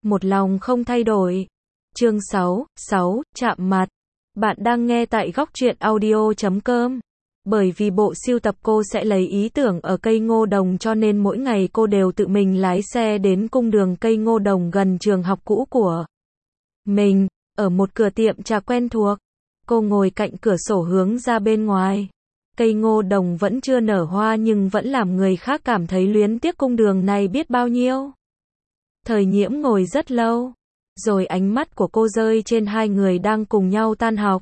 một lòng không thay đổi. Chương 6, chạm mặt. Bạn đang nghe tại góc truyện audio.com. Bởi vì bộ sưu tập cô sẽ lấy ý tưởng ở cây ngô đồng cho nên mỗi ngày cô đều tự mình lái xe đến cung đường cây ngô đồng gần trường học cũ của mình, ở một cửa tiệm trà quen thuộc. Cô ngồi cạnh cửa sổ hướng ra bên ngoài. Cây ngô đồng vẫn chưa nở hoa nhưng vẫn làm người khác cảm thấy luyến tiếc cung đường này biết bao nhiêu. Thời Nhiễm ngồi rất lâu, rồi ánh mắt của cô rơi trên hai người đang cùng nhau tan học.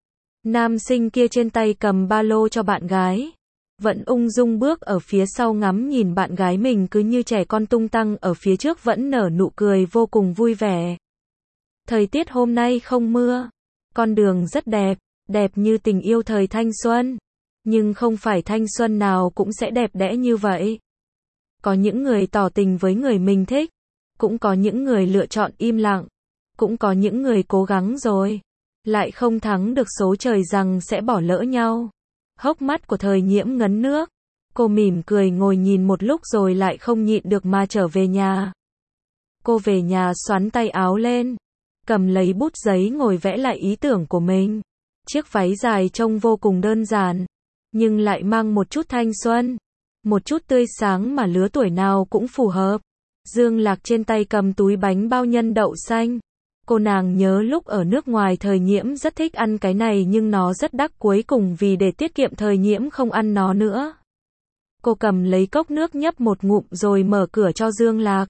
Nam sinh kia trên tay cầm ba lô cho bạn gái, vẫn ung dung bước ở phía sau ngắm nhìn bạn gái mình cứ như trẻ con tung tăng ở phía trước vẫn nở nụ cười vô cùng vui vẻ. Thời tiết hôm nay không mưa, con đường rất đẹp, đẹp như tình yêu thời thanh xuân. Nhưng không phải thanh xuân nào cũng sẽ đẹp đẽ như vậy. Có những người tỏ tình với người mình thích, cũng có những người lựa chọn im lặng, cũng có những người cố gắng rồi, lại không thắng được số trời rằng sẽ bỏ lỡ nhau. Hốc mắt của Thời Nhiễm ngấn nước, cô mỉm cười ngồi nhìn một lúc rồi lại không nhịn được mà trở về nhà. Cô về nhà xoắn tay áo lên, cầm lấy bút giấy ngồi vẽ lại ý tưởng của mình. Chiếc váy dài trông vô cùng đơn giản, nhưng lại mang một chút thanh xuân, một chút tươi sáng mà lứa tuổi nào cũng phù hợp. Dương Lạc trên tay cầm túi bánh bao nhân đậu xanh. Cô nàng nhớ lúc ở nước ngoài Thời Nhiễm rất thích ăn cái này nhưng nó rất đắt, cuối cùng vì để tiết kiệm Thời Nhiễm không ăn nó nữa. Cô cầm lấy cốc nước nhấp một ngụm rồi mở cửa cho Dương Lạc.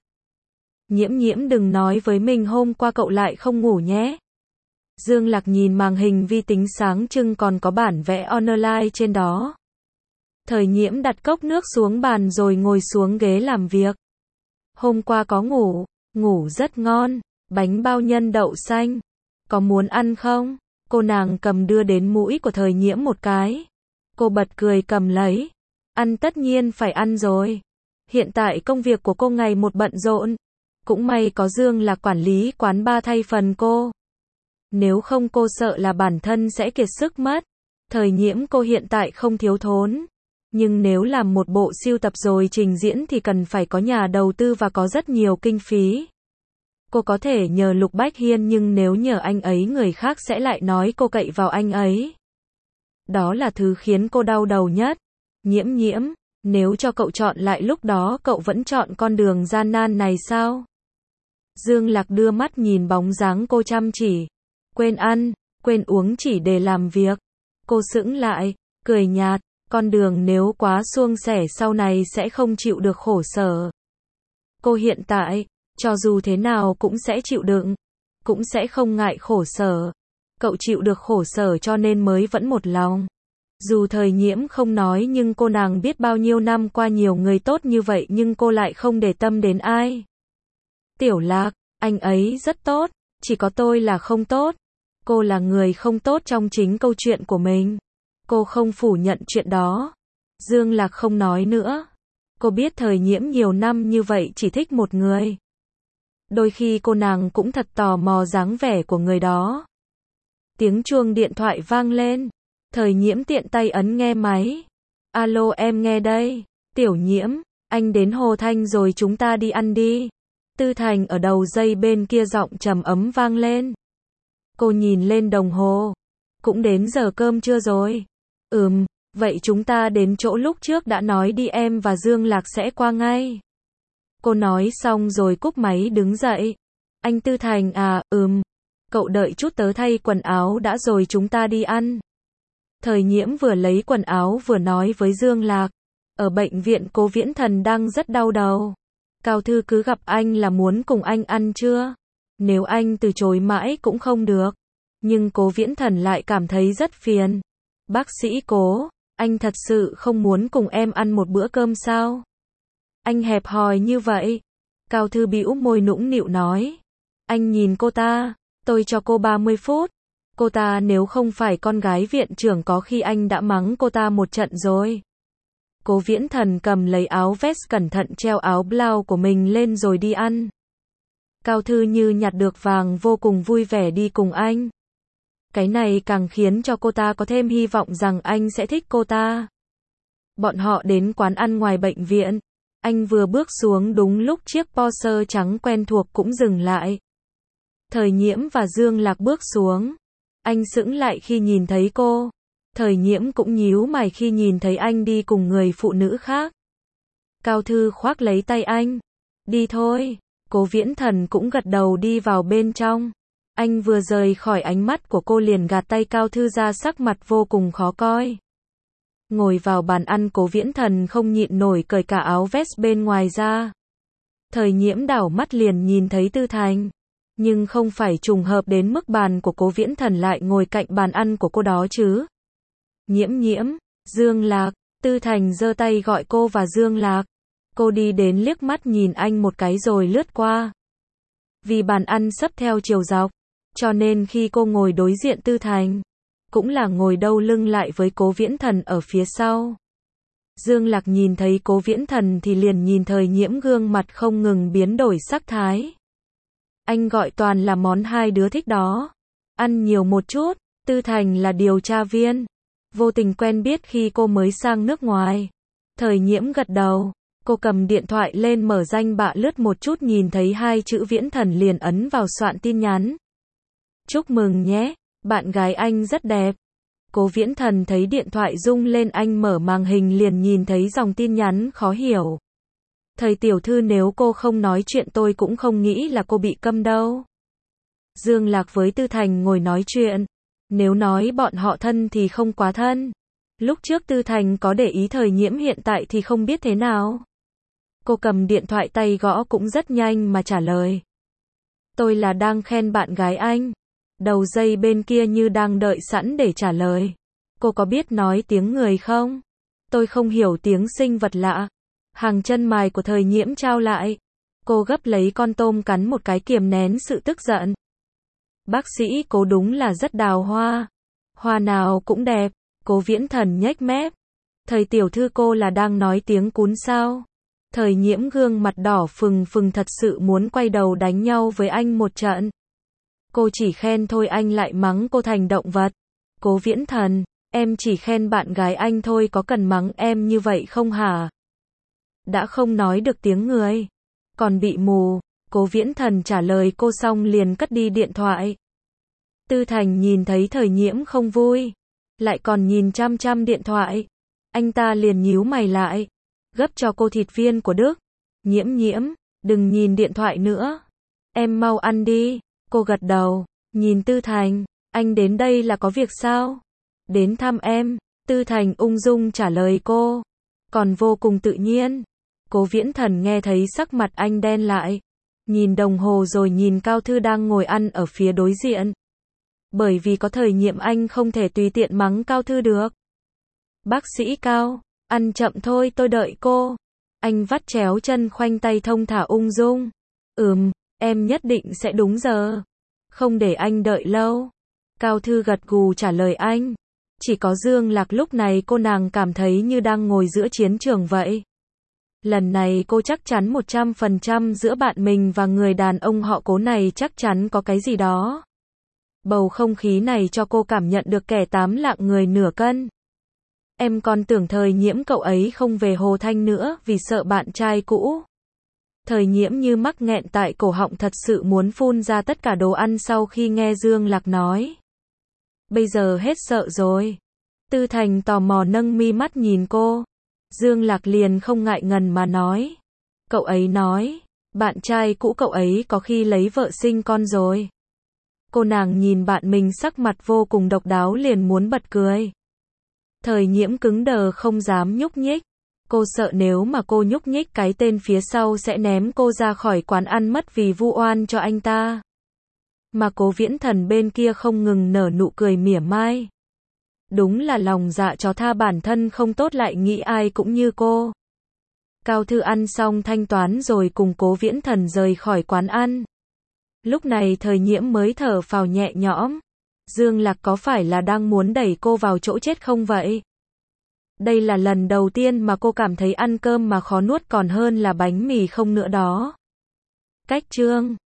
Nhiễm đừng nói với mình hôm qua cậu lại không ngủ nhé. Dương Lạc nhìn màn hình vi tính sáng trưng còn có bản vẽ online trên đó. Thời Nhiễm đặt cốc nước xuống bàn rồi ngồi xuống ghế làm việc. Hôm qua có ngủ rất ngon, bánh bao nhân đậu xanh. Có muốn ăn không? Cô nàng cầm đưa đến mũi của Thời Nhiễm một cái. Cô bật cười cầm lấy. Ăn tất nhiên phải ăn rồi. Hiện tại công việc của cô ngày một bận rộn. Cũng may có Dương Lạc quản lý quán bar thay phần cô. Nếu không cô sợ là bản thân sẽ kiệt sức mất. Thời Nhiễm cô hiện tại không thiếu thốn. Nhưng nếu làm một bộ sưu tập rồi trình diễn thì cần phải có nhà đầu tư và có rất nhiều kinh phí. Cô có thể nhờ Lục Bách Hiên nhưng nếu nhờ anh ấy người khác sẽ lại nói cô cậy vào anh ấy. Đó là thứ khiến cô đau đầu nhất. Nhiễm, nếu cho cậu chọn lại lúc đó cậu vẫn chọn con đường gian nan này sao? Dương Lạc đưa mắt nhìn bóng dáng cô chăm chỉ. Quên ăn, quên uống chỉ để làm việc. Cô sững lại, cười nhạt, con đường nếu quá suôn sẻ sau này sẽ không chịu được khổ sở. Cô hiện tại, cho dù thế nào cũng sẽ chịu đựng, cũng sẽ không ngại khổ sở. Cậu chịu được khổ sở cho nên mới vẫn một lòng. Dù Thời Nhiễm không nói nhưng cô nàng biết bao nhiêu năm qua nhiều người tốt như vậy nhưng cô lại không để tâm đến ai. Tiểu Lạc, anh ấy rất tốt, chỉ có tôi là không tốt. Cô là người không tốt trong chính câu chuyện của mình. Cô không phủ nhận chuyện đó. Dương Lạc không nói nữa. Cô biết Thời Nhiễm nhiều năm như vậy chỉ thích một người. Đôi khi cô nàng cũng thật tò mò dáng vẻ của người đó. Tiếng chuông điện thoại vang lên. Thời Nhiễm tiện tay ấn nghe máy. Alo em nghe đây. Tiểu Nhiễm, anh đến Hồ Thanh rồi chúng ta đi ăn đi. Tư Thành ở đầu dây bên kia giọng trầm ấm vang lên. Cô nhìn lên đồng hồ. Cũng đến giờ cơm trưa rồi. Vậy chúng ta đến chỗ lúc trước đã nói đi, em và Dương Lạc sẽ qua ngay. Cô nói xong rồi cúp máy đứng dậy. Anh Tư Thành à, cậu đợi chút tớ thay quần áo đã rồi chúng ta đi ăn. Thời Nhiễm vừa lấy quần áo vừa nói với Dương Lạc. Ở bệnh viện Cố Viễn Thần đang rất đau đầu. Cao Thư cứ gặp anh là muốn cùng anh ăn trưa. Nếu anh từ chối mãi cũng không được. Nhưng Cố Viễn Thần lại cảm thấy rất phiền. Bác sĩ Cố, anh thật sự không muốn cùng em ăn một bữa cơm sao? Anh hẹp hòi như vậy. Cao Thư bĩu môi nũng nịu nói. Anh nhìn cô ta, tôi cho cô 30 phút. Cô ta nếu không phải con gái viện trưởng có khi anh đã mắng cô ta một trận rồi. Cố Viễn Thần cầm lấy áo vest cẩn thận treo áo blau của mình lên rồi đi ăn. Cao Thư như nhặt được vàng vô cùng vui vẻ đi cùng anh. Cái này càng khiến cho cô ta có thêm hy vọng rằng anh sẽ thích cô ta. Bọn họ đến quán ăn ngoài bệnh viện. Anh vừa bước xuống đúng lúc chiếc Porsche trắng quen thuộc cũng dừng lại. Thời Nhiễm và Dương Lạc bước xuống. Anh sững lại khi nhìn thấy cô. Thời Nhiễm cũng nhíu mày khi nhìn thấy anh đi cùng người phụ nữ khác. Cao Thư khoác lấy tay anh. Đi thôi. Cố Viễn Thần cũng gật đầu đi vào bên trong. Anh vừa rời khỏi ánh mắt của cô liền gạt tay Cao Thư ra, sắc mặt vô cùng khó coi. Ngồi vào bàn ăn, Cố Viễn Thần không nhịn nổi cởi cả áo vest bên ngoài ra. Thời Nhiễm đảo mắt liền nhìn thấy Tư Thành. Nhưng không phải trùng hợp đến mức bàn của Cố Viễn Thần lại ngồi cạnh bàn ăn của cô đó chứ. Nhiễm Nhiễm, Dương Lạc, Tư Thành giơ tay gọi cô và Dương Lạc. Cô đi đến liếc mắt nhìn anh một cái rồi lướt qua. Vì bàn ăn sấp theo chiều dọc, cho nên khi cô ngồi đối diện Tư Thành, cũng là ngồi đâu lưng lại với Cố Viễn Thần ở phía sau. Dương Lạc nhìn thấy Cố Viễn Thần thì liền nhìn Thời Nhiễm, gương mặt không ngừng biến đổi sắc thái. Anh gọi toàn là món hai đứa thích đó. Ăn nhiều một chút. Tư Thành là điều tra viên, vô tình quen biết khi cô mới sang nước ngoài. Thời Nhiễm gật đầu. Cô cầm điện thoại lên mở danh bạ lướt một chút, nhìn thấy hai chữ Viễn Thần liền ấn vào soạn tin nhắn. Chúc mừng nhé, bạn gái anh rất đẹp. Cố Viễn Thần thấy điện thoại rung lên, anh mở màn hình liền nhìn thấy dòng tin nhắn khó hiểu. Thời tiểu thư, nếu cô không nói chuyện tôi cũng không nghĩ là cô bị câm đâu. Dương Lạc với Tư Thành ngồi nói chuyện. Nếu nói bọn họ thân thì không quá thân. Lúc trước Tư Thành có để ý Thời Nhiễm, hiện tại thì không biết thế nào. Cô cầm điện thoại tay gõ cũng rất nhanh mà trả lời. Tôi là đang khen bạn gái anh. Đầu dây bên kia như đang đợi sẵn để trả lời. Cô có biết nói tiếng người không? Tôi không hiểu tiếng sinh vật lạ. Hàng chân mày của Thời Nhiễm trao lại. Cô gấp lấy con tôm cắn một cái kiềm nén sự tức giận. Bác sĩ Cố đúng là rất đào hoa. Hoa nào cũng đẹp. Cố Viễn Thần nhếch mép. Thời tiểu thư, cô là đang nói tiếng cún sao? Thời Nhiễm gương mặt đỏ phừng phừng, thật sự muốn quay đầu đánh nhau với anh một trận. Cô chỉ khen thôi anh lại mắng cô thành động vật. Cố Viễn Thần, em chỉ khen bạn gái anh thôi, có cần mắng em như vậy không hả? Đã không nói được tiếng người, còn bị mù. Cố Viễn Thần trả lời cô xong liền cất đi điện thoại. Tư Thành nhìn thấy Thời Nhiễm không vui, lại còn nhìn chăm chăm điện thoại. Anh ta liền nhíu mày lại. Gấp cho cô thịt viên của Đức. Nhiễm Nhiễm, đừng nhìn điện thoại nữa. Em mau ăn đi. Cô gật đầu, nhìn Tư Thành. Anh đến đây là có việc sao? Đến thăm em. Tư Thành ung dung trả lời cô. Còn vô cùng tự nhiên. Cố Viễn Thần nghe thấy sắc mặt anh đen lại. Nhìn đồng hồ rồi nhìn Cao Thư đang ngồi ăn ở phía đối diện. Bởi vì có Thời Nhiễm anh không thể tùy tiện mắng Cao Thư được. Bác sĩ Cao, ăn chậm thôi, tôi đợi cô. Anh vắt chéo chân khoanh tay thong thả ung dung. Em nhất định sẽ đúng giờ. Không để anh đợi lâu. Cao Thư gật gù trả lời anh. Chỉ có Dương Lạc lúc này cô nàng cảm thấy như đang ngồi giữa chiến trường vậy. Lần này cô chắc chắn 100% giữa bạn mình và người đàn ông họ Cố này chắc chắn có cái gì đó. Bầu không khí này cho cô cảm nhận được kẻ tám lạng người nửa cân. Em còn tưởng Thời Nhiễm cậu ấy không về Hồ Thanh nữa vì sợ bạn trai cũ. Thời Nhiễm như mắc nghẹn tại cổ họng, thật sự muốn phun ra tất cả đồ ăn sau khi nghe Dương Lạc nói. Bây giờ hết sợ rồi. Tư Thành tò mò nâng mi mắt nhìn cô. Dương Lạc liền không ngại ngần mà nói. Cậu ấy nói, bạn trai cũ cậu ấy có khi lấy vợ sinh con rồi. Cô nàng nhìn bạn mình sắc mặt vô cùng độc đáo liền muốn bật cười. Thời Nhiễm cứng đờ không dám nhúc nhích. Cô sợ nếu mà cô nhúc nhích cái tên phía sau sẽ ném cô ra khỏi quán ăn mất vì vu oan cho anh ta. Mà Cố Viễn Thần bên kia không ngừng nở nụ cười mỉa mai. Đúng là lòng dạ chó, tha bản thân không tốt lại nghĩ ai cũng như cô. Cao Thư ăn xong thanh toán rồi cùng Cố Viễn Thần rời khỏi quán ăn. Lúc này Thời Nhiễm mới thở phào nhẹ nhõm. Dương Lạc có phải là đang muốn đẩy cô vào chỗ chết không vậy? Đây là lần đầu tiên mà cô cảm thấy ăn cơm mà khó nuốt còn hơn là bánh mì không nữa đó. Cách chương